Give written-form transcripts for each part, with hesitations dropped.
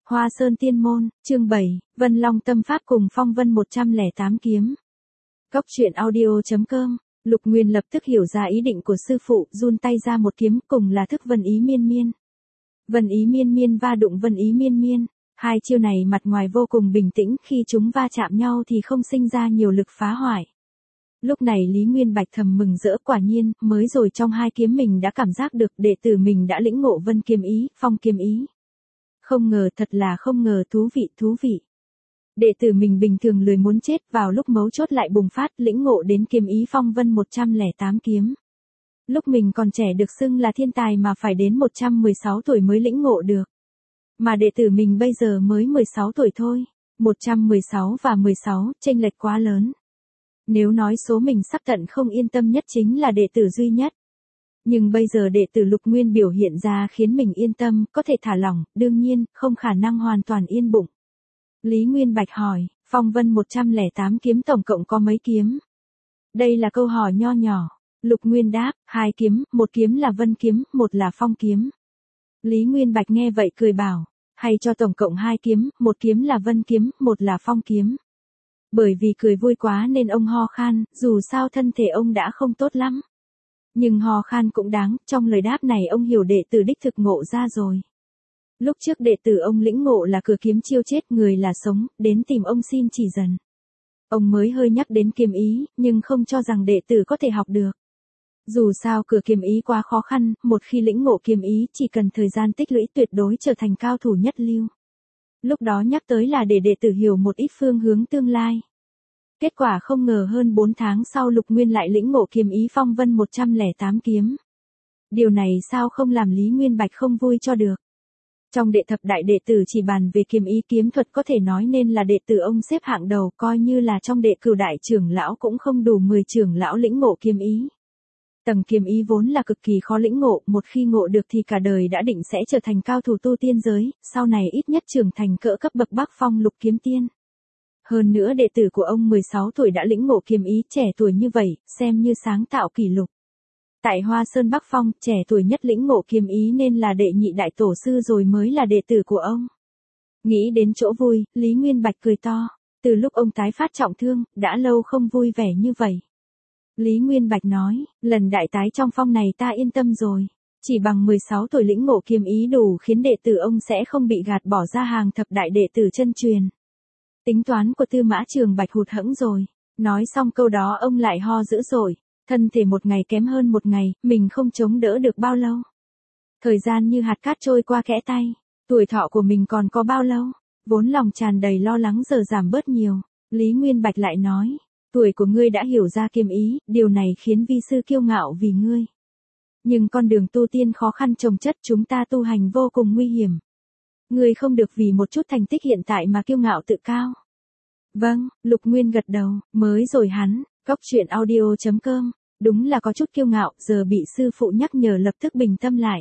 Hoa Sơn Tiên Môn, chương 7, Vân Long Tâm Pháp cùng Phong Vân 108 kiếm. Góc truyện audio.com, Lục Nguyên lập tức hiểu ra ý định của sư phụ, run tay ra một kiếm cùng là thức Vân Ý Miên Miên. Vân Ý Miên Miên va đụng Vân Ý Miên Miên, hai chiêu này mặt ngoài vô cùng bình tĩnh, khi chúng va chạm nhau thì không sinh ra nhiều lực phá hoại. Lúc này Lý Nguyên Bạch thầm mừng rỡ, quả nhiên, mới rồi trong hai kiếm mình đã cảm giác được đệ tử mình đã lĩnh ngộ Vân kiếm ý, Phong kiếm ý. Không ngờ, thật là không ngờ, thú vị. Đệ tử mình bình thường lười muốn chết, vào lúc mấu chốt lại bùng phát, lĩnh ngộ đến kiếm ý Phong Vân 108 kiếm. Lúc mình còn trẻ được xưng là thiên tài mà phải đến 116 tuổi mới lĩnh ngộ được. Mà đệ tử mình bây giờ mới 16 tuổi thôi. 116 và 16, chênh lệch quá lớn. Nếu nói số mình sắp tận không yên tâm nhất chính là đệ tử duy nhất. Nhưng bây giờ đệ tử Lục Nguyên biểu hiện ra khiến mình yên tâm, có thể thả lỏng, đương nhiên, không khả năng hoàn toàn yên bụng. Lý Nguyên Bạch hỏi, Phong Vân 108 kiếm tổng cộng có mấy kiếm? Đây là câu hỏi nho nhỏ. Lục Nguyên đáp, 2 kiếm, một kiếm là Vân kiếm, một là Phong kiếm. Lý Nguyên Bạch nghe vậy cười bảo, hay cho tổng cộng 2 kiếm, một kiếm là Vân kiếm, một là Phong kiếm. Bởi vì cười vui quá nên ông ho khan, dù sao thân thể ông đã không tốt lắm. Nhưng ho khan cũng đáng, trong lời đáp này ông hiểu đệ tử đích thực ngộ ra rồi. Lúc trước đệ tử ông lĩnh ngộ là cửa kiếm chiêu chết người là sống, đến tìm ông xin chỉ dần. Ông mới hơi nhắc đến kiếm ý, nhưng không cho rằng đệ tử có thể học được. Dù sao cửa kiếm ý quá khó khăn, một khi lĩnh ngộ kiếm ý chỉ cần thời gian tích lũy tuyệt đối trở thành cao thủ nhất lưu. Lúc đó nhắc tới là để đệ tử hiểu một ít phương hướng tương lai. Kết quả không ngờ hơn 4 tháng sau Lục Nguyên lại lĩnh ngộ kiếm ý Phong Vân 108 kiếm. Điều này sao không làm Lý Nguyên Bạch không vui cho được. Trong đệ thập đại đệ tử chỉ bàn về kiếm ý kiếm thuật có thể nói nên là đệ tử ông xếp hạng đầu, coi như là trong đệ cửu đại trưởng lão cũng không đủ 10 trưởng lão lĩnh ngộ kiếm ý. Tầng kiếm ý vốn là cực kỳ khó lĩnh ngộ, một khi ngộ được thì cả đời đã định sẽ trở thành cao thủ tu tiên giới, sau này ít nhất trưởng thành cỡ cấp bậc Bắc Phong Lục kiếm tiên. Hơn nữa đệ tử của ông 16 tuổi đã lĩnh ngộ kiếm ý, trẻ tuổi như vậy, xem như sáng tạo kỷ lục. Tại Hoa Sơn Bắc Phong, trẻ tuổi nhất lĩnh ngộ kiếm ý nên là đệ nhị đại tổ sư rồi mới là đệ tử của ông. Nghĩ đến chỗ vui, Lý Nguyên Bạch cười to, từ lúc ông tái phát trọng thương, đã lâu không vui vẻ như vậy. Lý Nguyên Bạch nói, lần đại tái trong phong này ta yên tâm rồi. Chỉ bằng 16 tuổi lĩnh ngộ kiếm ý đủ khiến đệ tử ông sẽ không bị gạt bỏ ra hàng thập đại đệ tử chân truyền. Tính toán của Tư Mã Trường Bạch hụt hẫng rồi. Nói xong câu đó ông lại ho dữ dội. Thân thể một ngày kém hơn một ngày, mình không chống đỡ được bao lâu. Thời gian như hạt cát trôi qua kẽ tay. Tuổi thọ của mình còn có bao lâu? Vốn lòng tràn đầy lo lắng giờ giảm bớt nhiều. Lý Nguyên Bạch lại nói. Tuổi của ngươi đã hiểu ra kiếm ý, điều này khiến vi sư kiêu ngạo vì ngươi. Nhưng con đường tu tiên khó khăn chồng chất, chúng ta tu hành vô cùng nguy hiểm. Ngươi không được vì một chút thành tích hiện tại mà kiêu ngạo tự cao. Vâng, Lục Nguyên gật đầu, mới rồi hắn, góc truyện audio.com, đúng là có chút kiêu ngạo, giờ bị sư phụ nhắc nhở lập tức bình tâm lại.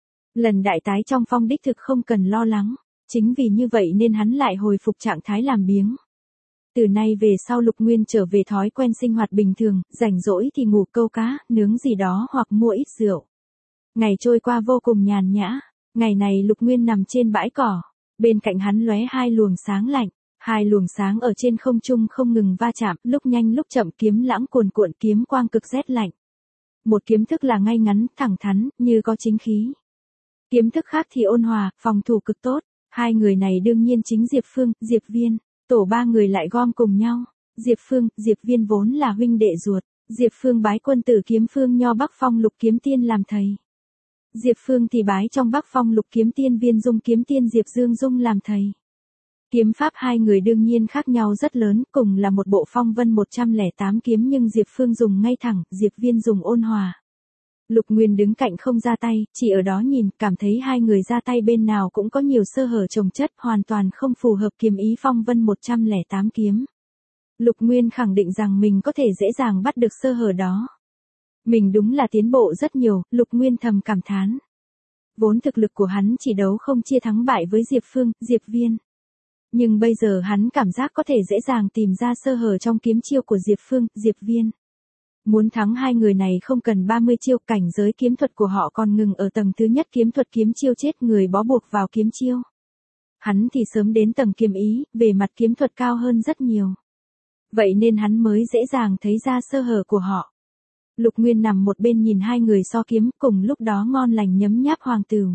Lần đại tái trong phong đích thực không cần lo lắng, chính vì như vậy nên hắn lại hồi phục trạng thái làm biếng. Từ nay về sau Lục Nguyên trở về thói quen sinh hoạt bình thường, rảnh rỗi thì ngủ câu cá, nướng gì đó hoặc mua ít rượu. Ngày trôi qua vô cùng nhàn nhã, ngày này Lục Nguyên nằm trên bãi cỏ, bên cạnh hắn lóe hai luồng sáng lạnh, hai luồng sáng ở trên không trung không ngừng va chạm, lúc nhanh lúc chậm, kiếm lãng cuồn cuộn, kiếm quang cực rét lạnh. Một kiếm thức là ngay ngắn, thẳng thắn, như có chính khí. Kiếm thức khác thì ôn hòa, phòng thủ cực tốt, hai người này đương nhiên chính Diệp Phương, Diệp Viên. Tổ ba người lại gom cùng nhau. Diệp Phương, Diệp Viên vốn là huynh đệ ruột. Diệp Phương bái quân tử kiếm Phương Nho Bắc Phong Lục kiếm tiên làm thầy. Diệp Phương thì bái trong Bắc Phong Lục kiếm tiên Viên Dung kiếm tiên Diệp Dương Dung làm thầy. Kiếm pháp hai người đương nhiên khác nhau rất lớn, cùng là một bộ Phong Vân 108 kiếm nhưng Diệp Phương dùng ngay thẳng, Diệp Viên dùng ôn hòa. Lục Nguyên đứng cạnh không ra tay, chỉ ở đó nhìn, cảm thấy hai người ra tay bên nào cũng có nhiều sơ hở chồng chất, hoàn toàn không phù hợp kiếm ý Phong Vân 108 kiếm. Lục Nguyên khẳng định rằng mình có thể dễ dàng bắt được sơ hở đó. Mình đúng là tiến bộ rất nhiều, Lục Nguyên thầm cảm thán. Vốn thực lực của hắn chỉ đấu không chia thắng bại với Diệp Phương, Diệp Viên. Nhưng bây giờ hắn cảm giác có thể dễ dàng tìm ra sơ hở trong kiếm chiêu của Diệp Phương, Diệp Viên. Muốn thắng hai người này không cần 30 chiêu, cảnh giới kiếm thuật của họ còn ngừng ở tầng thứ nhất kiếm thuật kiếm chiêu chết người bó buộc vào kiếm chiêu. Hắn thì sớm đến tầng kiếm ý, về mặt kiếm thuật cao hơn rất nhiều. Vậy nên hắn mới dễ dàng thấy ra sơ hở của họ. Lục Nguyên nằm một bên nhìn hai người so kiếm, cùng lúc đó ngon lành nhấm nháp hoàng tửu.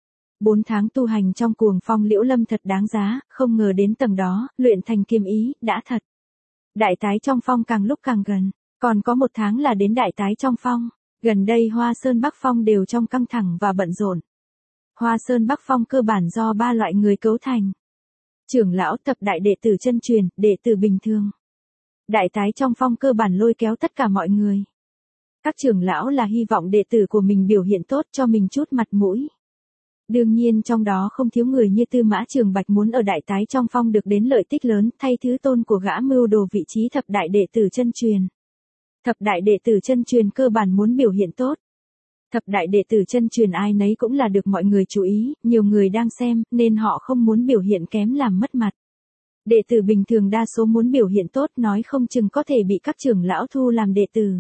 4 tháng tu hành trong cuồng phong liễu lâm thật đáng giá, không ngờ đến tầng đó, luyện thành kiếm ý, đã thật. Đại tái trong phong càng lúc càng gần, còn có 1 tháng là đến đại tái trong phong. Gần đây Hoa Sơn Bắc Phong đều trong căng thẳng và bận rộn. Hoa Sơn Bắc Phong cơ bản do 3 loại người cấu thành. Trưởng lão, thập đại đệ tử chân truyền, đệ tử bình thường. Đại tái trong phong cơ bản lôi kéo tất cả mọi người. Các trưởng lão là hy vọng đệ tử của mình biểu hiện tốt cho mình chút mặt mũi. Đương nhiên trong đó không thiếu người như Tư Mã Trường Bạch muốn ở đại tái trong phong được đến lợi tích lớn, thay thứ tôn của gã mưu đồ vị trí thập đại đệ tử chân truyền. Thập đại đệ tử chân truyền cơ bản muốn biểu hiện tốt. Thập đại đệ tử chân truyền ai nấy cũng là được mọi người chú ý, nhiều người đang xem, nên họ không muốn biểu hiện kém làm mất mặt. Đệ tử bình thường đa số muốn biểu hiện tốt, nói không chừng có thể bị các trưởng lão thu làm đệ tử.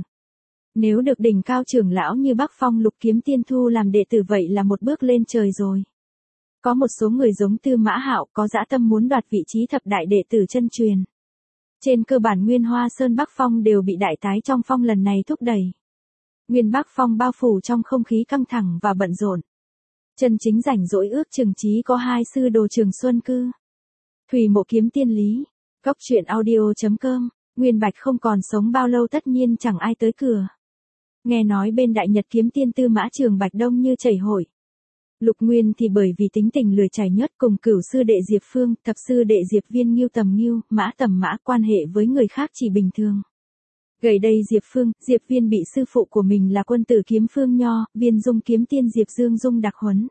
Nếu được đỉnh cao trưởng lão như Bắc Phong Lục Kiếm Tiên thu làm đệ tử vậy là một bước lên trời rồi. Có một số người giống Tư Mã Hạo có dã tâm muốn đoạt vị trí thập đại đệ tử chân truyền. Trên cơ bản nguyên Hoa Sơn Bắc Phong đều bị đại tái trong phong lần này thúc đẩy. Nguyên Bắc Phong bao phủ trong không khí căng thẳng và bận rộn. Chân chính rảnh rỗi ước chừng chí có 2 sư đồ Trường Xuân Cư. Thủy Mộ Kiếm Tiên Lý. Cốc truyện audio.com. Nguyên Bạch không còn sống bao lâu tất nhiên chẳng ai tới cửa. Nghe nói bên Đại Nhật Kiếm Tiên Tư Mã Trường Bạch đông như chảy hội. Lục Nguyên thì bởi vì tính tình lười chảy nhớt cùng cửu sư đệ Diệp Phương, thập sư đệ Diệp Viên Ngưu Tầm Ngưu, Mã Tầm Mã quan hệ với người khác chỉ bình thường. Gần đây Diệp Phương, Diệp Viên bị sư phụ của mình là quân tử kiếm Phương Nho, Viên Dung kiếm tiên Diệp Dương Dung đặc huấn.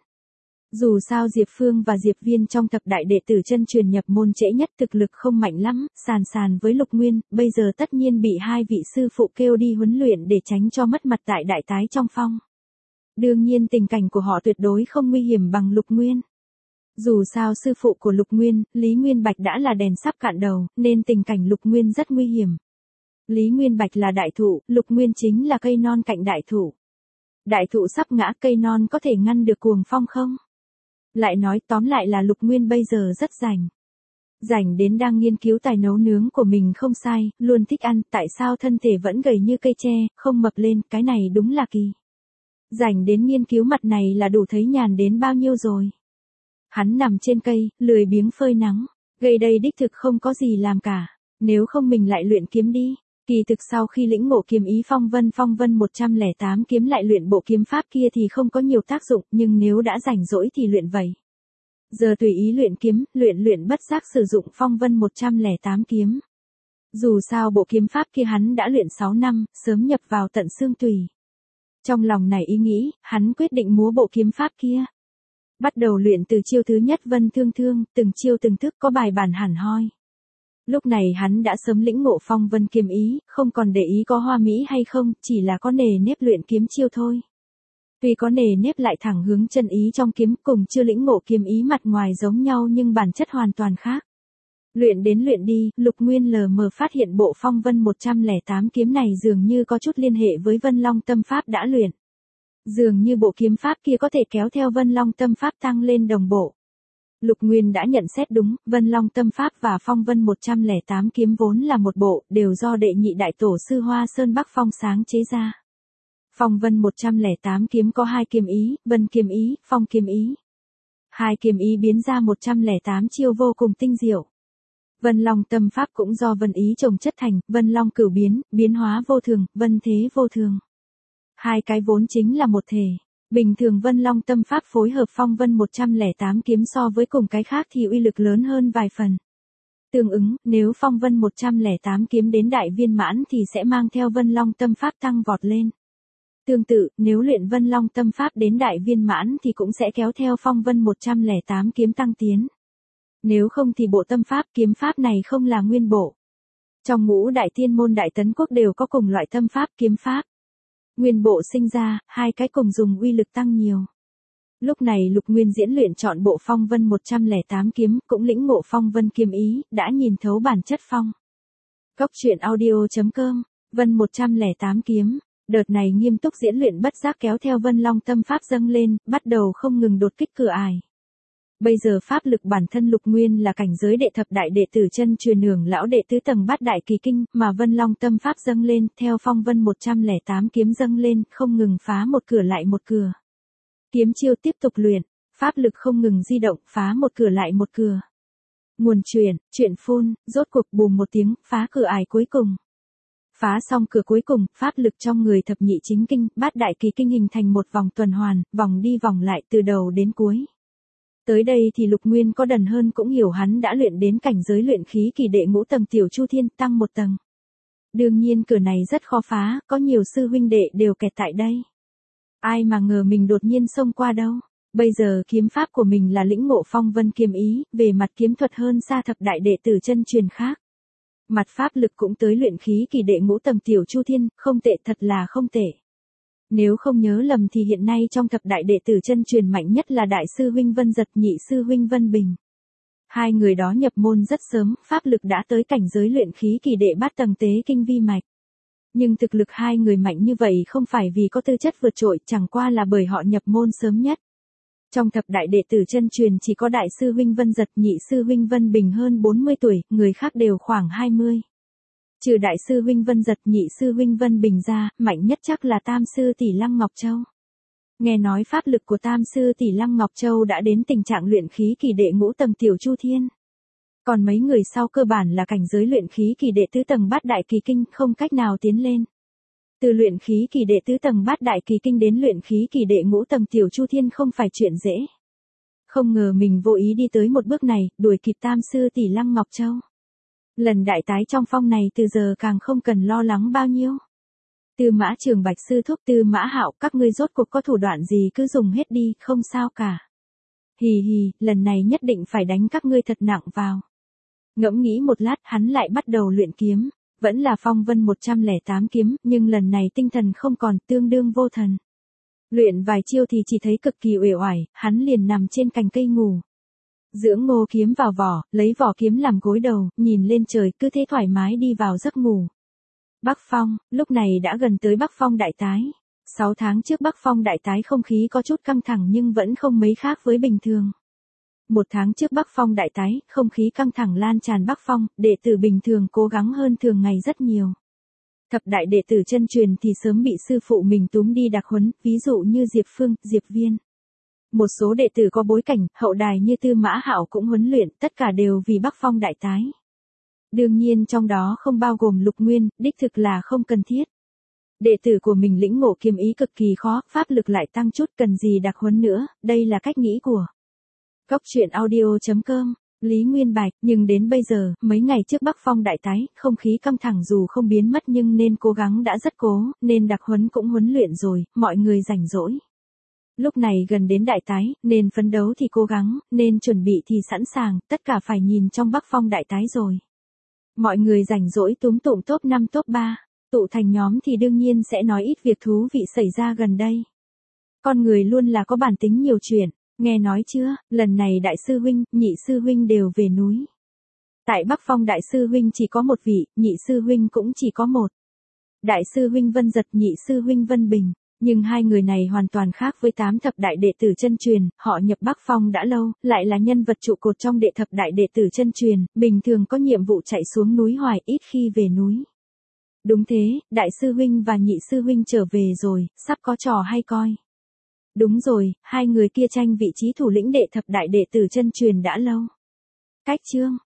Dù sao Diệp Phương và Diệp Viên trong thập đại đệ tử chân truyền nhập môn trễ nhất thực lực không mạnh lắm, sàn với Lục Nguyên, bây giờ tất nhiên bị 2 vị sư phụ kêu đi huấn luyện để tránh cho mất mặt tại đại tái trong phong. Đương nhiên tình cảnh của họ tuyệt đối không nguy hiểm bằng Lục Nguyên. Dù sao sư phụ của Lục Nguyên, Lý Nguyên Bạch đã là đèn sắp cạn đầu, nên tình cảnh Lục Nguyên rất nguy hiểm. Lý Nguyên Bạch là đại thụ, Lục Nguyên chính là cây non cạnh đại thụ. Đại thụ sắp ngã, cây non có thể ngăn được cuồng phong không? Lại nói tóm lại là Lục Nguyên bây giờ rất rảnh. Rảnh đến đang nghiên cứu tài nấu nướng của mình không sai, luôn thích ăn, tại sao thân thể vẫn gầy như cây tre, không mập lên, cái này đúng là kỳ. Rảnh đến nghiên cứu mặt này là đủ thấy nhàn đến bao nhiêu rồi. Hắn nằm trên cây, lười biếng phơi nắng, gây đây đích thực không có gì làm cả, nếu không mình lại luyện kiếm đi. Kỳ thực sau khi lĩnh ngộ kiếm ý phong vân 108 kiếm lại luyện bộ kiếm pháp kia thì không có nhiều tác dụng, nhưng nếu đã rảnh rỗi thì luyện vậy. Giờ tùy ý luyện kiếm, luyện bất giác sử dụng phong vân 108 kiếm. Dù sao bộ kiếm pháp kia hắn đã luyện 6 năm, sớm nhập vào tận xương tủy. Trong lòng này ý nghĩ, hắn quyết định múa bộ kiếm pháp kia. Bắt đầu luyện từ chiêu thứ nhất vân thương thương, từng chiêu từng thức có bài bản hẳn hoi. Lúc này hắn đã sớm lĩnh ngộ phong vân kiếm ý, không còn để ý có hoa mỹ hay không, chỉ là có nề nếp luyện kiếm chiêu thôi. Tuy có nề nếp lại thẳng hướng chân ý trong kiếm cùng chưa lĩnh ngộ kiếm ý mặt ngoài giống nhau nhưng bản chất hoàn toàn khác. Luyện đến luyện đi, Lục Nguyên lờ mờ phát hiện bộ phong vân 108 kiếm này dường như có chút liên hệ với Vân Long tâm pháp đã luyện. Dường như bộ kiếm pháp kia có thể kéo theo Vân Long tâm pháp tăng lên đồng bộ. Lục Nguyên đã nhận xét đúng, Vân Long tâm pháp và phong vân 108 kiếm vốn là một bộ, đều do đệ nhị đại tổ sư Hoa Sơn Bắc Phong sáng chế ra. Phong vân 108 kiếm có 2 kiếm ý, vân kiếm ý, phong kiếm ý. 2 kiếm ý biến ra 108 chiêu vô cùng tinh diệu. Vân Long tâm pháp cũng do vân ý chồng chất thành, Vân Long cửu biến, biến hóa vô thường, vân thế vô thường. 2 cái vốn chính là một thể. Bình thường Vân Long tâm pháp phối hợp phong vân 108 kiếm so với cùng cái khác thì uy lực lớn hơn vài phần. Tương ứng, nếu phong vân 108 kiếm đến đại viên mãn thì sẽ mang theo Vân Long tâm pháp tăng vọt lên. Tương tự, nếu luyện Vân Long tâm pháp đến đại viên mãn thì cũng sẽ kéo theo phong vân 108 kiếm tăng tiến. Nếu không thì bộ tâm pháp kiếm pháp này không là nguyên bộ. Trong ngũ đại thiên môn đại tấn quốc đều có cùng loại tâm pháp kiếm pháp. Nguyên bộ sinh ra, 2 cái cùng dùng uy lực tăng nhiều. Lúc này Lục Nguyên diễn luyện chọn bộ phong vân 108 kiếm, cũng lĩnh ngộ phong vân kiếm ý, đã nhìn thấu bản chất phong. Cốc truyện audio.com, vân 108 kiếm, đợt này nghiêm túc diễn luyện bất giác kéo theo Vân Long tâm pháp dâng lên, bắt đầu không ngừng đột kích cửa ải. Bây giờ pháp lực bản thân Lục Nguyên là cảnh giới đệ thập đại đệ tử chân truyền hưởng lão đệ tứ tầng bát đại kỳ kinh, mà Vân Long tâm pháp dâng lên, theo phong vân 108 kiếm dâng lên, không ngừng phá một cửa lại một cửa. Kiếm chiêu tiếp tục luyện, pháp lực không ngừng di động, phá một cửa lại một cửa. Nguồn chuyện phun, rốt cuộc bùm một tiếng, phá cửa ải cuối cùng. Phá xong cửa cuối cùng, pháp lực trong người thập nhị chính kinh, bát đại kỳ kinh hình thành một vòng tuần hoàn, vòng đi vòng lại từ đầu đến cuối. Tới đây thì Lục Nguyên có đần hơn cũng hiểu hắn đã luyện đến cảnh giới luyện khí kỳ đệ ngũ tầng tiểu chu thiên, tăng một tầng. Đương nhiên cửa này rất khó phá, có nhiều sư huynh đệ đều kẹt tại đây. Ai mà ngờ mình đột nhiên xông qua đâu. Bây giờ kiếm pháp của mình là lĩnh ngộ phong vân kiếm ý, về mặt kiếm thuật hơn xa thập đại đệ tử chân truyền khác. Mặt pháp lực cũng tới luyện khí kỳ đệ ngũ tầng tiểu chu thiên, không tệ, thật là không tệ. Nếu không nhớ lầm thì hiện nay trong thập đại đệ tử chân truyền mạnh nhất là đại sư huynh Vân Giật, nhị sư huynh Vân Bình. Hai người đó nhập môn rất sớm, pháp lực đã tới cảnh giới luyện khí kỳ đệ bát tầng tế kinh vi mạch. Nhưng thực lực hai người mạnh như vậy không phải vì có tư chất vượt trội, chẳng qua là bởi họ nhập môn sớm nhất. Trong thập đại đệ tử chân truyền chỉ có đại sư huynh Vân Giật, nhị sư huynh Vân Bình hơn 40 tuổi, người khác đều khoảng 20. Trừ đại sư huynh Vân Giật, nhị sư huynh Vân Bình ra, mạnh nhất chắc là tam sư tỷ Lăng Ngọc Châu. Nghe nói pháp lực của tam sư tỷ Lăng Ngọc Châu đã đến tình trạng luyện khí kỳ đệ ngũ tầng tiểu chu thiên. Còn mấy người sau cơ bản là cảnh giới luyện khí kỳ đệ tứ tầng bát đại kỳ kinh, không cách nào tiến lên. Từ luyện khí kỳ đệ tứ tầng bát đại kỳ kinh đến luyện khí kỳ đệ ngũ tầng tiểu chu thiên không phải chuyện dễ. Không ngờ mình vô ý đi tới một bước này, đuổi kịp tam sư tỷ Lăng Ngọc Châu. Lần đại tái trong phong này từ giờ càng không cần lo lắng bao nhiêu. Tư Mã Trường Bạch sư thúc, Tư Mã Hạo, các ngươi rốt cuộc có thủ đoạn gì cứ dùng hết đi, không sao cả. Hì hì, lần này nhất định phải đánh các ngươi thật nặng vào. Ngẫm nghĩ một lát, hắn lại bắt đầu luyện kiếm. Vẫn là phong vân 108 kiếm, nhưng lần này tinh thần không còn, tương đương vô thần. Luyện vài chiêu thì chỉ thấy cực kỳ uể oải, hắn liền nằm trên cành cây ngủ. Dưỡng ngô kiếm vào vỏ, lấy vỏ kiếm làm gối đầu, nhìn lên trời, cứ thế thoải mái đi vào giấc ngủ. Bắc Phong, lúc này đã gần tới Bắc Phong đại tái. 6 tháng trước Bắc Phong đại tái không khí có chút căng thẳng nhưng vẫn không mấy khác với bình thường. 1 tháng trước Bắc Phong đại tái, không khí căng thẳng lan tràn Bắc Phong, đệ tử bình thường cố gắng hơn thường ngày rất nhiều. Thập đại đệ tử chân truyền thì sớm bị sư phụ mình túm đi đặc huấn, ví dụ như Diệp Phương, Diệp Viên. Một số đệ tử có bối cảnh, hậu đài như Tư Mã Hạo cũng huấn luyện, tất cả đều vì Bắc Phong đại tái. Đương nhiên trong đó không bao gồm Lục Nguyên, đích thực là không cần thiết. Đệ tử của mình lĩnh ngộ kiếm ý cực kỳ khó, pháp lực lại tăng chút, cần gì đặc huấn nữa, đây là cách nghĩ của Góc.audio.com, Lý Nguyên Bạch, nhưng đến bây giờ, mấy ngày trước Bắc Phong đại tái, không khí căng thẳng dù không biến mất nhưng nên cố gắng đã rất cố, nên đặc huấn cũng huấn luyện rồi, mọi người rảnh rỗi. Lúc này gần đến đại tái, nên phấn đấu thì cố gắng, nên chuẩn bị thì sẵn sàng, tất cả phải nhìn trong Bắc Phong đại tái rồi. Mọi người rảnh rỗi túm tụm top 5 top 3, tụ thành nhóm thì đương nhiên sẽ nói ít việc thú vị xảy ra gần đây. Con người luôn là có bản tính nhiều chuyện. Nghe nói chưa, lần này đại sư huynh, nhị sư huynh đều về núi. Tại Bắc Phong đại sư huynh chỉ có một vị, nhị sư huynh cũng chỉ có một. Đại sư huynh Vân Giật, nhị sư huynh Vân Bình. Nhưng hai người này hoàn toàn khác với 8 thập đại đệ tử chân truyền, họ nhập Bắc Phong đã lâu, lại là nhân vật trụ cột trong đệ thập đại đệ tử chân truyền, bình thường có nhiệm vụ chạy xuống núi hoài, ít khi về núi. Đúng thế, đại sư huynh và nhị sư huynh trở về rồi, sắp có trò hay coi. Đúng rồi, hai người kia tranh vị trí thủ lĩnh đệ thập đại đệ tử chân truyền đã lâu. Cách chương